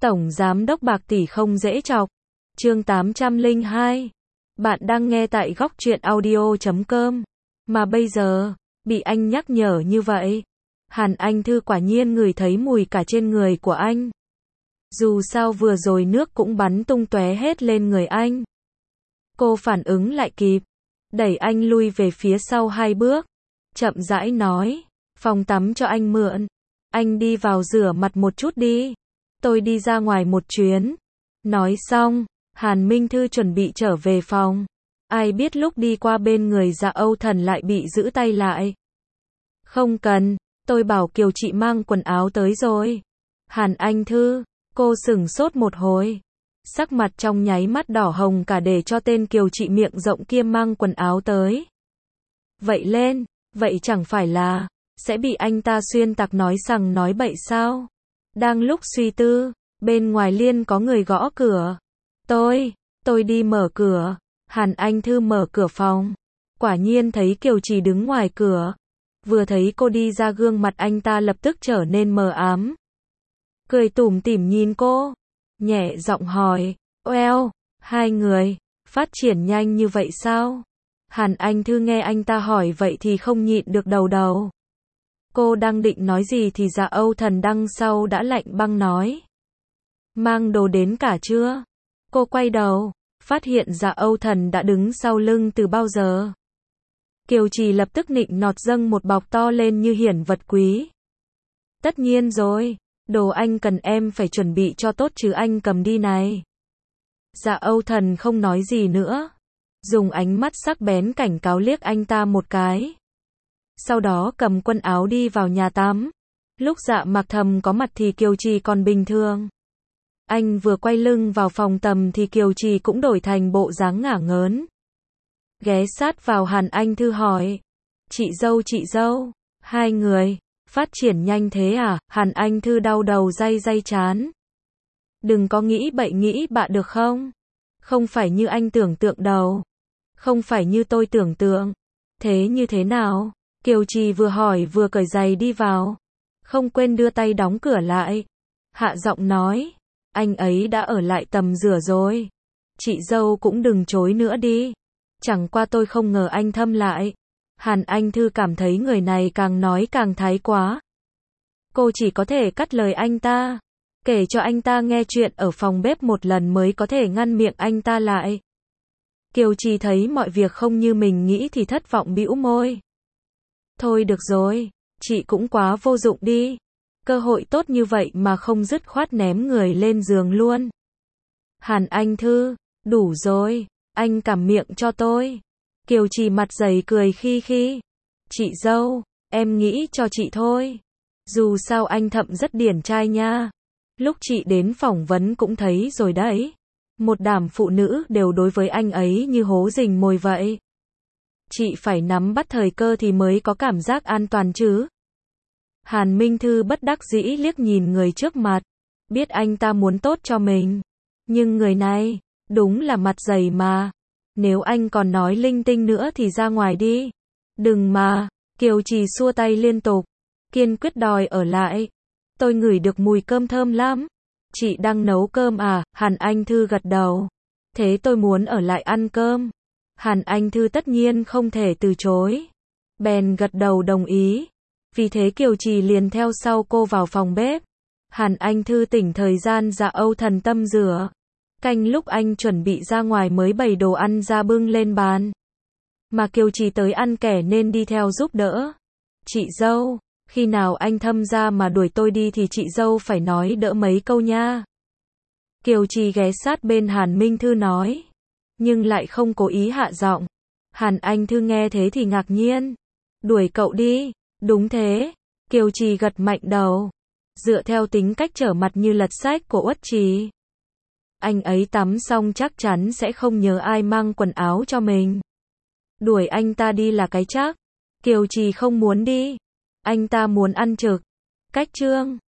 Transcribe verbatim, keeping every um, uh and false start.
Tổng Giám đốc bạc tỷ không dễ chọc. Chương tám trăm lẻ hai. Bạn đang nghe tại góc truyện audio chấm com. Mà bây giờ, bị anh nhắc nhở như vậy. Hàn Anh Thư quả nhiên ngửi thấy mùi cả trên người của anh. Dù sao vừa rồi nước cũng bắn tung tóe hết lên người anh. Cô phản ứng lại kịp, đẩy anh lui về phía sau hai bước, chậm rãi nói, phòng tắm cho anh mượn. Anh đi vào rửa mặt một chút đi. Tôi đi ra ngoài một chuyến. Nói xong, Hàn Minh Thư chuẩn bị trở về phòng. Ai biết lúc đi qua bên người Dạ Âu Thần lại bị giữ tay lại. Không cần, tôi bảo Kiều chị mang quần áo tới rồi. Hàn Anh Thư, cô sửng sốt một hồi. Sắc mặt trong nháy mắt đỏ hồng cả để cho tên Kiều chị miệng rộng kia mang quần áo tới. Vậy lên, vậy chẳng phải là sẽ bị anh ta xuyên tạc nói sằng nói bậy sao? Đang lúc suy tư, bên ngoài liên có người gõ cửa. Tôi, tôi đi mở cửa. Hàn Anh Thư mở cửa phòng. Quả nhiên thấy Kiều Trì đứng ngoài cửa. Vừa thấy cô đi ra gương mặt anh ta lập tức trở nên mờ ám. Cười tủm tỉm nhìn cô. Nhẹ giọng hỏi, well, hai người, phát triển nhanh như vậy sao? Hàn Anh Thư nghe anh ta hỏi vậy thì không nhịn được đầu đầu. Cô đang định nói gì thì Dạ Âu Thần đằng sau đã lạnh băng nói. Mang đồ đến cả chưa? Cô quay đầu, phát hiện Dạ Âu Thần đã đứng sau lưng từ bao giờ. Kiều Trì lập tức nịnh nọt dâng một bọc to lên như hiển vật quý. Tất nhiên rồi, đồ anh cần em phải chuẩn bị cho tốt chứ anh cầm đi này. Dạ Âu Thần không nói gì nữa. Dùng ánh mắt sắc bén cảnh cáo liếc anh ta một cái. Sau đó cầm quần áo đi vào nhà tắm. Lúc Dạ Mặc Thầm có mặt thì Kiều Trì còn bình thường. Anh vừa quay lưng vào phòng tầm thì Kiều Trì cũng đổi thành bộ dáng ngả ngớn. Ghé sát vào Hàn Anh Thư hỏi. Chị dâu chị dâu, hai người, phát triển nhanh thế à? Hàn Anh Thư đau đầu day day chán. Đừng có nghĩ bậy nghĩ bạ được không? Không phải như anh tưởng tượng đâu. Không phải như tôi tưởng tượng. Thế như thế nào? Kiều Trì vừa hỏi vừa cởi giày đi vào. Không quên đưa tay đóng cửa lại. Hạ giọng nói. Anh ấy đã ở lại tầm rửa rồi. Chị dâu cũng đừng chối nữa đi. Chẳng qua tôi không ngờ anh thâm lại. Hàn Anh Thư cảm thấy người này càng nói càng thái quá. Cô chỉ có thể cắt lời anh ta. Kể cho anh ta nghe chuyện ở phòng bếp một lần mới có thể ngăn miệng anh ta lại. Kiều Trì thấy mọi việc không như mình nghĩ thì thất vọng bĩu môi. Thôi được rồi, chị cũng quá vô dụng đi. Cơ hội tốt như vậy mà không dứt khoát ném người lên giường luôn. Hàn Anh Thư, đủ rồi, anh cằm miệng cho tôi. Kiều Trì mặt dày cười khi khi. Chị dâu, em nghĩ cho chị thôi. Dù sao anh Thậm rất điển trai nha. Lúc chị đến phỏng vấn cũng thấy rồi đấy. Một đám phụ nữ đều đối với anh ấy như hố rình mồi vậy. Chị phải nắm bắt thời cơ thì mới có cảm giác an toàn chứ. Hàn Minh Thư bất đắc dĩ liếc nhìn người trước mặt. Biết anh ta muốn tốt cho mình. Nhưng người này, đúng là mặt dày mà. Nếu anh còn nói linh tinh nữa thì ra ngoài đi. Đừng mà. Kiều Trì xua tay liên tục. Kiên quyết đòi ở lại. Tôi ngửi được mùi cơm thơm lắm. Chị đang nấu cơm à? Hàn Anh Thư gật đầu. Thế tôi muốn ở lại ăn cơm. Hàn Anh Thư tất nhiên không thể từ chối. Bèn gật đầu đồng ý. Vì thế Kiều Trì liền theo sau cô vào phòng bếp. Hàn Anh Thư tỉnh thời gian Dạ Âu Thần tâm rửa. Canh lúc anh chuẩn bị ra ngoài mới bày đồ ăn ra bưng lên bàn. Mà Kiều Trì tới ăn kẻ nên đi theo giúp đỡ. Chị dâu, khi nào anh Thâm ra mà đuổi tôi đi thì chị dâu phải nói đỡ mấy câu nha. Kiều Trì ghé sát bên Hàn Minh Thư nói. Nhưng lại không cố ý hạ giọng. Hàn Anh Thư nghe thế thì ngạc nhiên. Đuổi cậu đi. Đúng thế. Kiều Trì gật mạnh đầu. Dựa theo tính cách trở mặt như lật sách của Uất Trì. Anh ấy tắm xong chắc chắn sẽ không nhớ ai mang quần áo cho mình. Đuổi anh ta đi là cái chắc. Kiều Trì không muốn đi. Anh ta muốn ăn trực. Cách chương.